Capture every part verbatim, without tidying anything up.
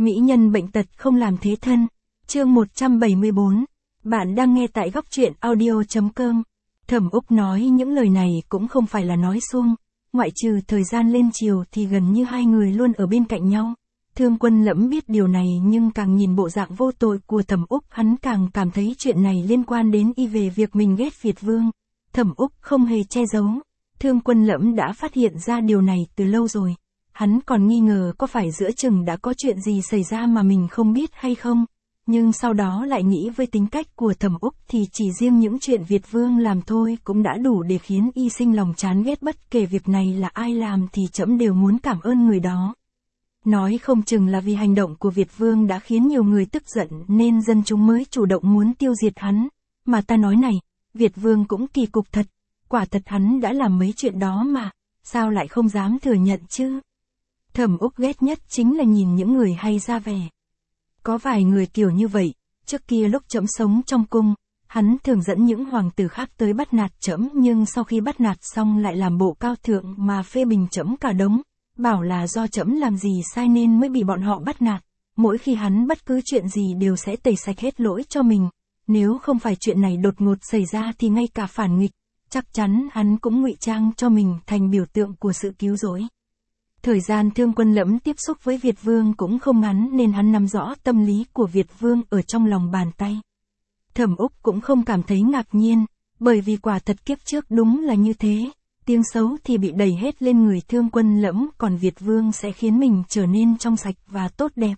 Mỹ nhân bệnh tật không làm thế thân. Chương một trăm bảy mươi bốn. Bạn đang nghe tại góc truyện audio chấm com. Thẩm Úc nói những lời này cũng không phải là nói suông, ngoại trừ thời gian lên chiều thì gần như hai người luôn ở bên cạnh nhau. Thương Quân Lẫm biết điều này nhưng càng nhìn bộ dạng vô tội của Thẩm Úc hắn càng cảm thấy chuyện này liên quan đến y về việc mình ghét Việt Vương. Thẩm Úc không hề che giấu. Thương Quân Lẫm đã phát hiện ra điều này từ lâu rồi. Hắn còn nghi ngờ có phải giữa chừng đã có chuyện gì xảy ra mà mình không biết hay không. Nhưng sau đó lại nghĩ với tính cách của Thẩm Úc thì chỉ riêng những chuyện Việt Vương làm thôi cũng đã đủ để khiến y sinh lòng chán ghét, bất kể việc này là ai làm thì trẫm đều muốn cảm ơn người đó. Nói không chừng là vì hành động của Việt Vương đã khiến nhiều người tức giận nên dân chúng mới chủ động muốn tiêu diệt hắn. Mà ta nói này, Việt Vương cũng kỳ cục thật, quả thật hắn đã làm mấy chuyện đó mà, sao lại không dám thừa nhận chứ? Thẩm Úc ghét nhất chính là nhìn những người hay ra vẻ. Có vài người kiểu như vậy, trước kia lúc trẫm sống trong cung, hắn thường dẫn những hoàng tử khác tới bắt nạt trẫm, nhưng sau khi bắt nạt xong lại làm bộ cao thượng mà phê bình trẫm cả đống, bảo là do trẫm làm gì sai nên mới bị bọn họ bắt nạt. Mỗi khi hắn bất cứ chuyện gì đều sẽ tẩy sạch hết lỗi cho mình. Nếu không phải chuyện này đột ngột xảy ra thì ngay cả phản nghịch, chắc chắn hắn cũng ngụy trang cho mình thành biểu tượng của sự cứu rỗi. Thời gian Thương Quân Lẫm tiếp xúc với Việt Vương cũng không ngắn nên hắn nắm rõ tâm lý của Việt Vương ở trong lòng bàn tay. Thẩm Úc cũng không cảm thấy ngạc nhiên, bởi vì quả thật kiếp trước đúng là như thế, tiếng xấu thì bị đẩy hết lên người Thương Quân Lẫm, còn Việt Vương sẽ khiến mình trở nên trong sạch và tốt đẹp.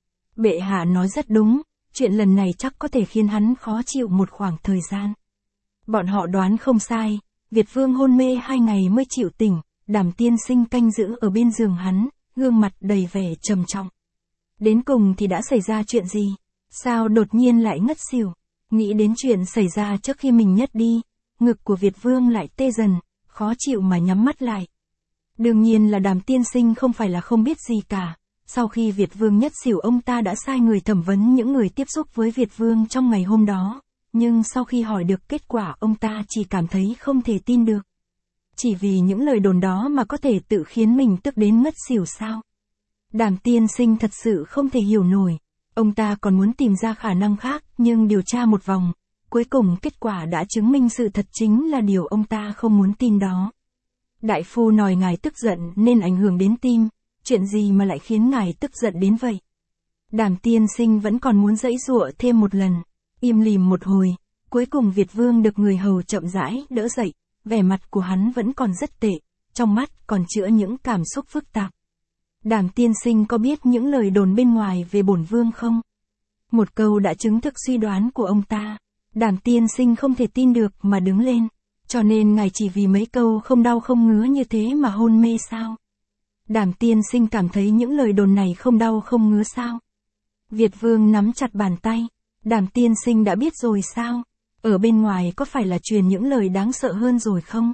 Bệ hạ nói rất đúng, chuyện lần này chắc có thể khiến hắn khó chịu một khoảng thời gian. Bọn họ đoán không sai, Việt Vương hôn mê hai ngày mới chịu tỉnh. Đàm tiên sinh canh giữ ở bên giường hắn, gương mặt đầy vẻ trầm trọng. Đến cùng thì đã xảy ra chuyện gì? Sao đột nhiên lại ngất xỉu? Nghĩ đến chuyện xảy ra trước khi mình ngất đi, ngực của Việt Vương lại tê dần, khó chịu mà nhắm mắt lại. Đương nhiên là Đàm tiên sinh không phải là không biết gì cả. Sau khi Việt Vương ngất xỉu, ông ta đã sai người thẩm vấn những người tiếp xúc với Việt Vương trong ngày hôm đó. Nhưng sau khi hỏi được kết quả, ông ta chỉ cảm thấy không thể tin được. Chỉ vì những lời đồn đó mà có thể tự khiến mình tức đến ngất xỉu sao? Đàm tiên sinh thật sự không thể hiểu nổi. Ông ta còn muốn tìm ra khả năng khác, nhưng điều tra một vòng, cuối cùng kết quả đã chứng minh sự thật chính là điều ông ta không muốn tin đó. Đại phu nói ngài tức giận nên ảnh hưởng đến tim, chuyện gì mà lại khiến ngài tức giận đến vậy? Đàm tiên sinh vẫn còn muốn giãy giụa thêm một lần, im lìm một hồi, cuối cùng Việt Vương được người hầu chậm rãi đỡ dậy. Vẻ mặt của hắn vẫn còn rất tệ, trong mắt còn chứa những cảm xúc phức tạp. Đàm tiên sinh có biết những lời đồn bên ngoài về bổn vương không? Một câu đã chứng thực suy đoán của ông ta. Đàm tiên sinh không thể tin được mà đứng lên. Cho nên ngài chỉ vì mấy câu không đau không ngứa như thế mà hôn mê sao? Đàm tiên sinh cảm thấy những lời đồn này không đau không ngứa sao? Việt Vương nắm chặt bàn tay. Đàm tiên sinh đã biết rồi sao? Ở bên ngoài có phải là truyền những lời đáng sợ hơn rồi không?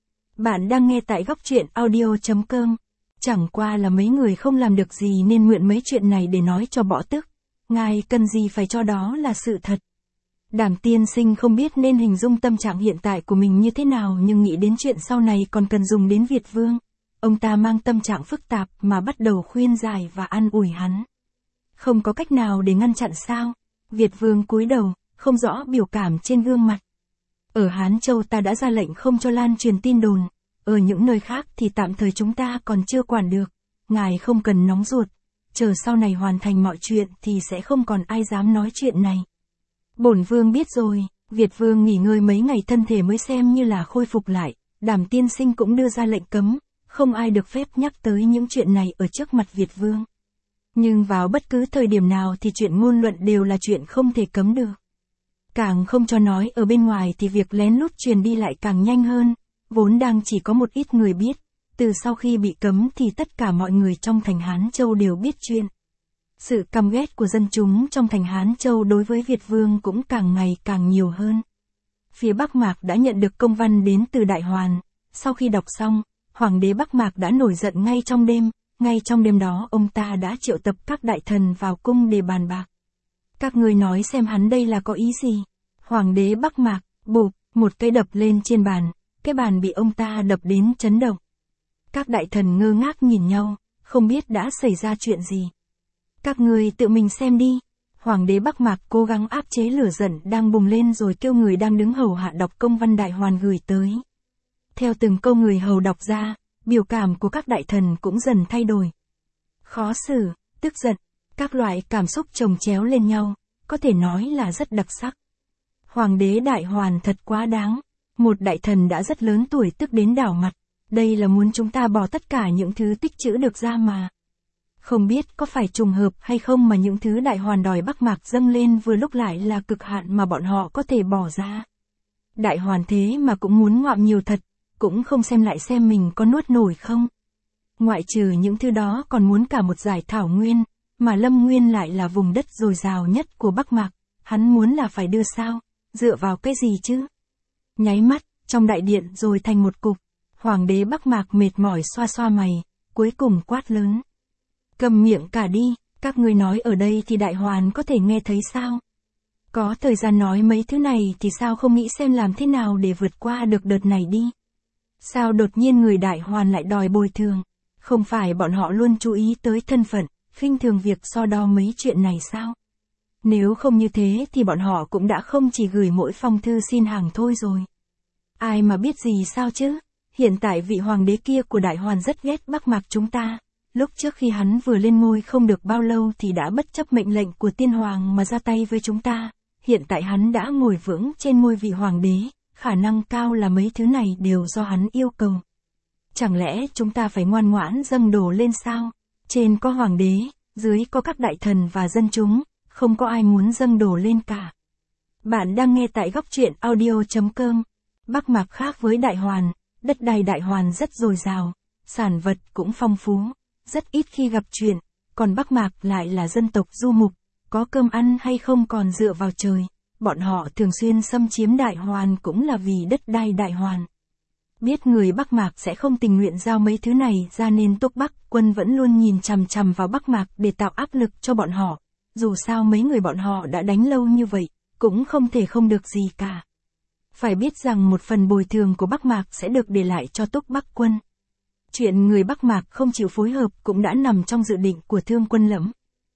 Bạn đang nghe tại góc truyện audio chấm com. Chẳng qua là mấy người không làm được gì nên nguyện mấy chuyện này để nói cho bỏ tức. Ngài cần gì phải cho đó là sự thật. Đàm tiên sinh không biết nên hình dung tâm trạng hiện tại của mình như thế nào, nhưng nghĩ đến chuyện sau này còn cần dùng đến Việt Vương. Ông ta mang tâm trạng phức tạp mà bắt đầu khuyên giải và an ủi hắn. Không có cách nào để ngăn chặn sao? Việt Vương cúi đầu, không rõ biểu cảm trên gương mặt. Ở Hán Châu ta đã ra lệnh không cho lan truyền tin đồn, ở những nơi khác thì tạm thời chúng ta còn chưa quản được. Ngài không cần nóng ruột, chờ sau này hoàn thành mọi chuyện thì sẽ không còn ai dám nói chuyện này. Bổn Vương biết rồi. Việt Vương nghỉ ngơi mấy ngày thân thể mới xem như là khôi phục lại. Đàm tiên sinh cũng đưa ra lệnh cấm, không ai được phép nhắc tới những chuyện này ở trước mặt Việt Vương. Nhưng vào bất cứ thời điểm nào thì chuyện ngôn luận đều là chuyện không thể cấm được. Càng không cho nói ở bên ngoài thì việc lén lút truyền đi lại càng nhanh hơn, vốn đang chỉ có một ít người biết, từ sau khi bị cấm thì tất cả mọi người trong thành Hán Châu đều biết chuyện. Sự căm ghét của dân chúng trong thành Hán Châu đối với Việt Vương cũng càng ngày càng nhiều hơn. Phía Bắc Mạc đã nhận được công văn đến từ Đại Hoàn, sau khi đọc xong, Hoàng đế Bắc Mạc đã nổi giận ngay trong đêm, ngay trong đêm đó ông ta đã triệu tập các đại thần vào cung để bàn bạc. Các ngươi nói xem hắn đây là có ý gì? Hoàng đế Bắc Mạc, bụp, một cây đập lên trên bàn, cái bàn bị ông ta đập đến chấn động. Các đại thần ngơ ngác nhìn nhau, không biết đã xảy ra chuyện gì. Các ngươi tự mình xem đi. Hoàng đế Bắc Mạc cố gắng áp chế lửa giận đang bùng lên rồi kêu người đang đứng hầu hạ đọc công văn đại hoàn gửi tới. Theo từng câu người hầu đọc ra, biểu cảm của các đại thần cũng dần thay đổi. Khó xử, tức giận, các loại cảm xúc chồng chéo lên nhau, có thể nói là rất đặc sắc. Hoàng đế đại hoàn thật quá đáng. Một đại thần đã rất lớn tuổi tức đến đảo mặt. Đây là muốn chúng ta bỏ tất cả những thứ tích trữ được ra mà. Không biết có phải trùng hợp hay không mà những thứ đại hoàn đòi Bắc Mạc dâng lên vừa lúc lại là cực hạn mà bọn họ có thể bỏ ra. Đại hoàn thế mà cũng muốn ngoạm nhiều thật, cũng không xem lại xem mình có nuốt nổi không. Ngoại trừ những thứ đó còn muốn cả một dải thảo nguyên, mà Lâm Nguyên lại là vùng đất dồi dào nhất của Bắc Mạc, hắn muốn là phải đưa sao, dựa vào cái gì chứ? Nháy mắt, trong đại điện rồi thành một cục, Hoàng đế Bắc Mạc mệt mỏi xoa xoa mày, cuối cùng quát lớn. Cầm miệng cả đi, các ngươi nói ở đây thì đại hoàn có thể nghe thấy sao? Có thời gian nói mấy thứ này thì sao không nghĩ xem làm thế nào để vượt qua được đợt này đi? Sao đột nhiên người đại hoàn lại đòi bồi thường? Không phải bọn họ luôn chú ý tới thân phận, khinh thường việc so đo mấy chuyện này sao? Nếu không như thế thì bọn họ cũng đã không chỉ gửi mỗi phong thư xin hàng thôi rồi. Ai mà biết gì sao chứ? Hiện tại vị hoàng đế kia của đại hoàn rất ghét Bắc Mạc chúng ta. Lúc trước khi hắn vừa lên ngôi không được bao lâu thì đã bất chấp mệnh lệnh của tiên hoàng mà ra tay với chúng ta. Hiện tại hắn đã ngồi vững trên ngôi vị hoàng đế, khả năng cao là mấy thứ này đều do hắn yêu cầu. Chẳng lẽ chúng ta phải ngoan ngoãn dâng đồ lên sao? Trên có hoàng đế, dưới có các đại thần và dân chúng, không có ai muốn dâng đồ lên cả. Bạn đang nghe tại góc truyện audio chấm com. Bắc Mạc khác với đại hoàn, đất đai đại hoàn rất dồi dào, sản vật cũng phong phú, rất ít khi gặp chuyện, còn Bắc Mạc lại là dân tộc du mục, có cơm ăn hay không còn dựa vào trời, bọn họ thường xuyên xâm chiếm đại hoàn cũng là vì đất đai đại hoàn. Biết người Bắc Mạc sẽ không tình nguyện giao mấy thứ này ra nên Túc Bắc quân vẫn luôn nhìn chằm chằm vào Bắc Mạc để tạo áp lực cho bọn họ, dù sao mấy người bọn họ đã đánh lâu như vậy, cũng không thể không được gì cả. Phải biết rằng một phần bồi thường của Bắc Mạc sẽ được để lại cho Túc Bắc quân. Chuyện người Bắc Mạc không chịu phối hợp cũng đã nằm trong dự định của Thương Quân Lẫm.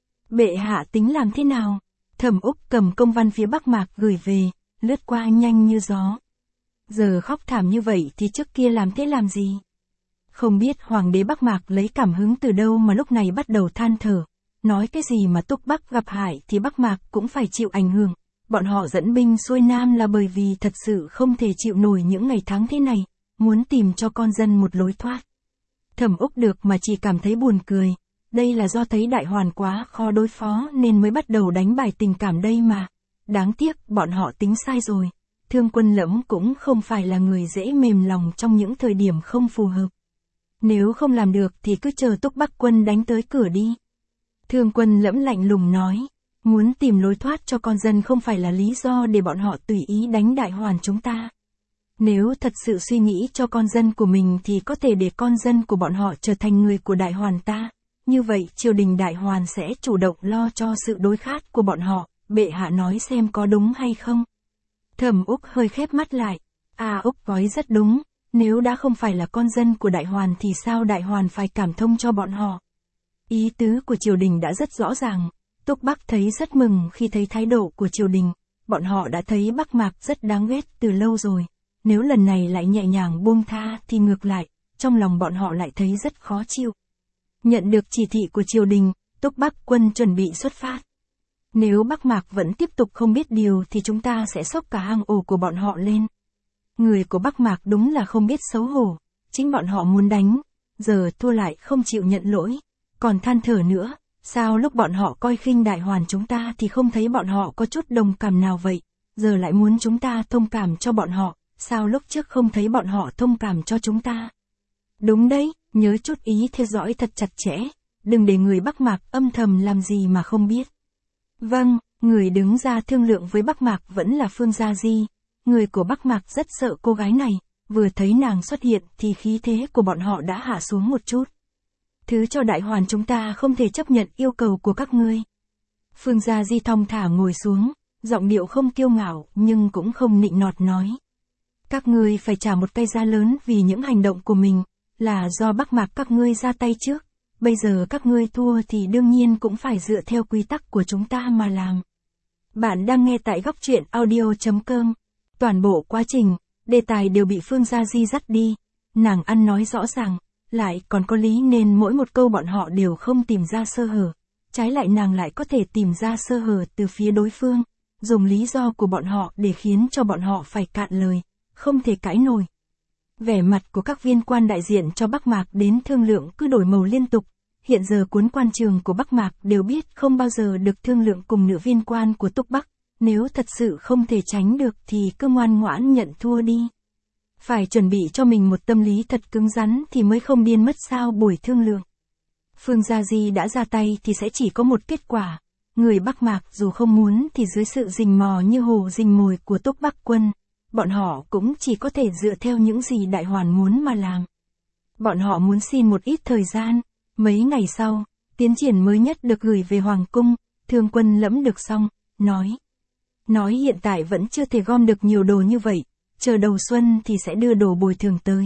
Bệ hạ tính làm thế nào? Thẩm Úc cầm công văn phía Bắc Mạc gửi về, lướt qua nhanh như gió. Giờ khóc thảm như vậy thì trước kia làm thế làm gì? Không biết hoàng đế Bắc Mạc lấy cảm hứng từ đâu mà lúc này bắt đầu than thở. Nói cái gì mà Túc Bắc gặp hại thì Bắc Mạc cũng phải chịu ảnh hưởng. Bọn họ dẫn binh xuôi Nam là bởi vì thật sự không thể chịu nổi những ngày tháng thế này, muốn tìm cho con dân một lối thoát. Thẩm Úc được mà chỉ cảm thấy buồn cười. Đây là do thấy đại hoàn quá khó đối phó nên mới bắt đầu đánh bài tình cảm đây mà. Đáng tiếc bọn họ tính sai rồi. Thương Quân Lẫm cũng không phải là người dễ mềm lòng trong những thời điểm không phù hợp. Nếu không làm được thì cứ chờ Túc Bắc quân đánh tới cửa đi. Thương Quân Lẫm lạnh lùng nói. Muốn tìm lối thoát cho con dân không phải là lý do để bọn họ tùy ý đánh đại hoàn chúng ta. Nếu thật sự suy nghĩ cho con dân của mình thì có thể để con dân của bọn họ trở thành người của đại hoàn ta. Như vậy triều đình đại hoàn sẽ chủ động lo cho sự đối khát của bọn họ. Bệ hạ nói xem có đúng hay không? Thẩm Úc hơi khép mắt lại. À Úc nói rất đúng. Nếu đã không phải là con dân của đại hoàn thì sao đại hoàn phải cảm thông cho bọn họ? Ý tứ của triều đình đã rất rõ ràng. Túc Bắc thấy rất mừng khi thấy thái độ của triều đình. Bọn họ đã thấy Bắc Mạc rất đáng ghét từ lâu rồi. Nếu lần này lại nhẹ nhàng buông tha thì ngược lại, trong lòng bọn họ lại thấy rất khó chịu. Nhận được chỉ thị của triều đình, Túc Bắc quân chuẩn bị xuất phát. Nếu Bắc Mạc vẫn tiếp tục không biết điều thì chúng ta sẽ xốc cả hang ổ của bọn họ lên. Người của Bắc Mạc đúng là không biết xấu hổ. Chính bọn họ muốn đánh, giờ thua lại không chịu nhận lỗi. Còn than thở nữa, sao lúc bọn họ coi khinh đại hoàn chúng ta thì không thấy bọn họ có chút đồng cảm nào vậy? Giờ lại muốn chúng ta thông cảm cho bọn họ, sao lúc trước không thấy bọn họ thông cảm cho chúng ta? Đúng đấy, nhớ chút ý theo dõi thật chặt chẽ. Đừng để người Bắc Mạc âm thầm làm gì mà không biết. Vâng, người đứng ra thương lượng với Bắc Mạc vẫn là Phương Gia Di. Người của Bắc Mạc rất sợ cô gái này, vừa thấy nàng xuất hiện thì khí thế của bọn họ đã hạ xuống một chút. Thứ cho đại hoàn chúng ta không thể chấp nhận yêu cầu của các ngươi. Phương Gia Di thong thả ngồi xuống, giọng điệu không kiêu ngạo nhưng cũng không nịnh nọt nói. Các ngươi phải trả một cái giá lớn vì những hành động của mình, là do Bắc Mạc các ngươi ra tay trước. bây giờ các ngươi thua thì đương nhiên cũng phải dựa theo quy tắc của chúng ta mà làm. Bạn đang nghe tại góc truyện audio.com. Toàn bộ quá trình, đề tài đều bị Phương Gia Di dắt đi. Nàng ăn nói rõ ràng, lại còn có lý nên mỗi một câu bọn họ đều không tìm ra sơ hở. Trái lại nàng lại có thể tìm ra sơ hở từ phía đối phương, dùng lý do của bọn họ để khiến cho bọn họ phải cạn lời, không thể cãi nổi. Vẻ mặt của các viên quan đại diện cho Bắc Mạc đến thương lượng cứ đổi màu liên tục. Hiện giờ cuốn quan trường của Bắc Mạc đều biết không bao giờ được thương lượng cùng nữ viên quan của Túc Bắc. Nếu thật sự không thể tránh được thì cứ ngoan ngoãn nhận thua đi. Phải chuẩn bị cho mình một tâm lý thật cứng rắn thì mới không điên mất sao buổi thương lượng. Phương Gia Di đã ra tay thì sẽ chỉ có một kết quả. Người Bắc Mạc dù không muốn thì dưới sự rình mò như hồ rình mồi của Túc Bắc quân, bọn họ cũng chỉ có thể dựa theo những gì Đại Hoàn muốn mà làm. Bọn họ muốn xin một ít thời gian. Mấy ngày sau, tiến triển mới nhất được gửi về Hoàng cung, Thương Quân Lẫm được xong, nói. Nói hiện tại vẫn chưa thể gom được nhiều đồ như vậy, chờ đầu xuân thì sẽ đưa đồ bồi thường tới.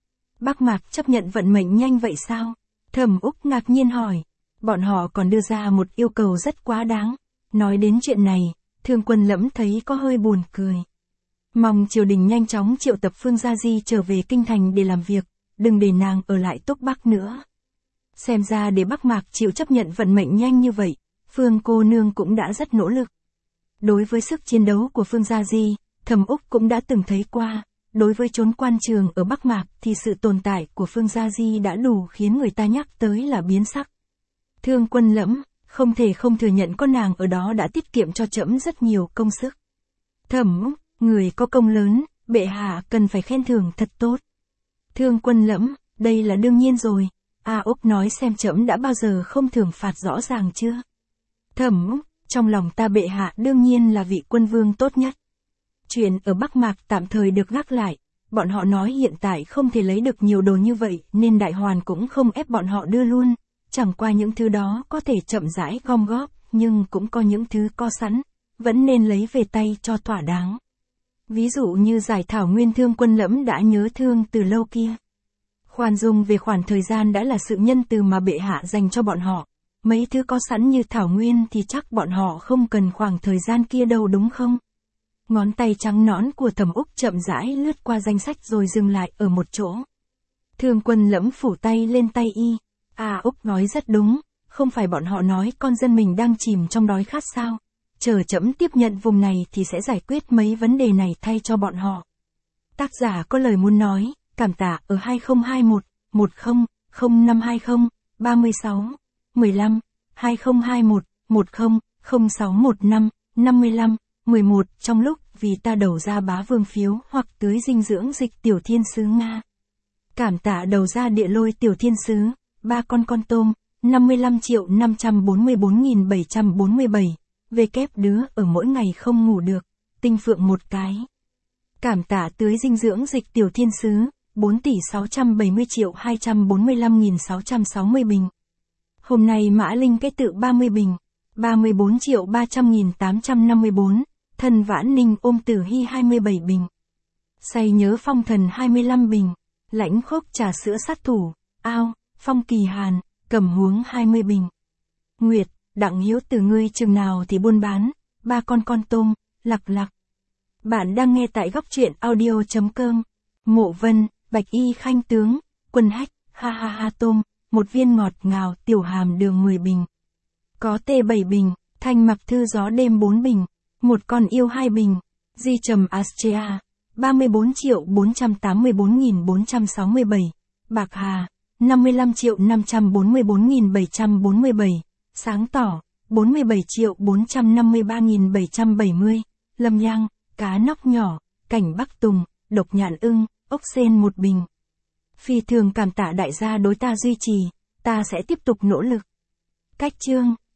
Bắc Mạc chấp nhận vận mệnh nhanh vậy sao? Thẩm Úc ngạc nhiên hỏi. Bọn họ còn đưa ra một yêu cầu rất quá đáng. Nói đến chuyện này, Thương Quân Lẫm thấy có hơi buồn cười. Mong triều đình nhanh chóng triệu tập Phương Gia Di trở về kinh thành để làm việc, đừng để nàng ở lại Túc Bắc nữa. Xem ra để Bắc Mạc chịu chấp nhận vận mệnh nhanh như vậy, Phương cô nương cũng đã rất nỗ lực. Đối với sức chiến đấu của Phương Gia Di, Thẩm Úc cũng đã từng thấy qua. Đối với chốn quan trường ở Bắc Mạc thì sự tồn tại của Phương Gia Di đã đủ khiến người ta nhắc tới là biến sắc. Thương Quân Lẫm, không thể không thừa nhận con nàng ở đó đã tiết kiệm cho trẫm rất nhiều công sức. Thẩm Úc, người có công lớn, bệ hạ cần phải khen thưởng thật tốt. Thương Quân Lẫm, đây là đương nhiên rồi. A Úc nói xem trẫm đã bao giờ không thưởng phạt rõ ràng chưa? Thẩm Úc, trong lòng ta bệ hạ đương nhiên là vị quân vương tốt nhất. Chuyện ở Bắc Mạc tạm thời được gác lại, bọn họ nói hiện tại không thể lấy được nhiều đồ như vậy nên Đại Hoàn cũng không ép bọn họ đưa luôn, chẳng qua những thứ đó có thể chậm rãi gom góp, nhưng cũng có những thứ có sẵn, vẫn nên lấy về tay cho thỏa đáng. Ví dụ như giải thảo nguyên Thương Quân Lẫm đã nhớ thương từ lâu kia. Khoan dung về khoản thời gian đã là sự nhân từ mà bệ hạ dành cho bọn họ. Mấy thứ có sẵn như thảo nguyên thì chắc bọn họ không cần khoảng thời gian kia đâu đúng không? Ngón tay trắng nõn của Thẩm Úc chậm rãi lướt qua danh sách rồi dừng lại ở một chỗ. Thương Quân Lẫm phủ tay lên tay y. À Úc nói rất đúng, không phải bọn họ nói con dân mình đang chìm trong đói khát sao? Chờ trẫm tiếp nhận vùng này thì sẽ giải quyết mấy vấn đề này thay cho bọn họ. Tác giả có lời muốn nói, cảm tạ ở hai không hai một, một không, không năm hai không, ba sáu, mười lăm, hai không hai một, một không, không sáu một năm, năm lăm, mười một trong lúc vì ta đầu ra bá vương phiếu hoặc tưới dinh dưỡng dịch tiểu thiên sứ Nga. Cảm tạ đầu ra địa lôi tiểu thiên sứ, ba con con tôm, năm mươi lăm triệu năm trăm bốn mươi bốn nghìn bảy trăm bốn mươi bảy. Về kép đứa ở mỗi ngày không ngủ được, tinh phượng một cái. Cảm tạ tưới dinh dưỡng dịch tiểu thiên sứ, bốn tỷ sáu trăm bảy mươi triệu hai trăm bốn mươi lăm nghìn sáu trăm sáu mươi bình. Hôm nay Mã Linh cái tự ba mươi bình, ba mươi bốn triệu ba trăm nghìn tám trăm năm mươi bốn, Thần Vãn Ninh ôm Tử Hy hai mươi bảy bình. Say nhớ phong thần hai mươi lăm bình, Lãnh Khốc trà sữa sát thủ, ao, Phong Kỳ Hàn, Cẩm Huống hai mươi bình. Nguyệt, Đặng Hiếu từ ngươi chừng nào thì buôn bán, ba con con tôm, lặc lặc. Bạn đang nghe tại góc truyện audio.com. Mộ Vân, Bạch Y Khanh tướng, Quân Hách, ha ha ha tôm, một viên ngọt ngào tiểu hàm đường mười bình. Có tê bảy bình, Thanh Mặc Thư gió đêm bốn bình, một con yêu hai bình, Di Trầm Astrea, ba mươi bốn triệu bốn trăm tám mươi bốn nghìn bốn trăm sáu mươi bảy, Bạc Hà, năm mươi lăm triệu năm trăm bốn mươi bốn nghìn bảy trăm bốn mươi bảy, Sáng Tỏ, bốn mươi bảy triệu bốn trăm năm mươi ba nghìn bảy trăm bảy mươi, Lâm Nhang, cá nóc nhỏ, Cảnh Bắc Tùng, Độc Nhạn Ưng, ốc sên một bình. Phi thường cảm tạ đại gia đối ta duy trì, ta sẽ tiếp tục nỗ lực. Cách chương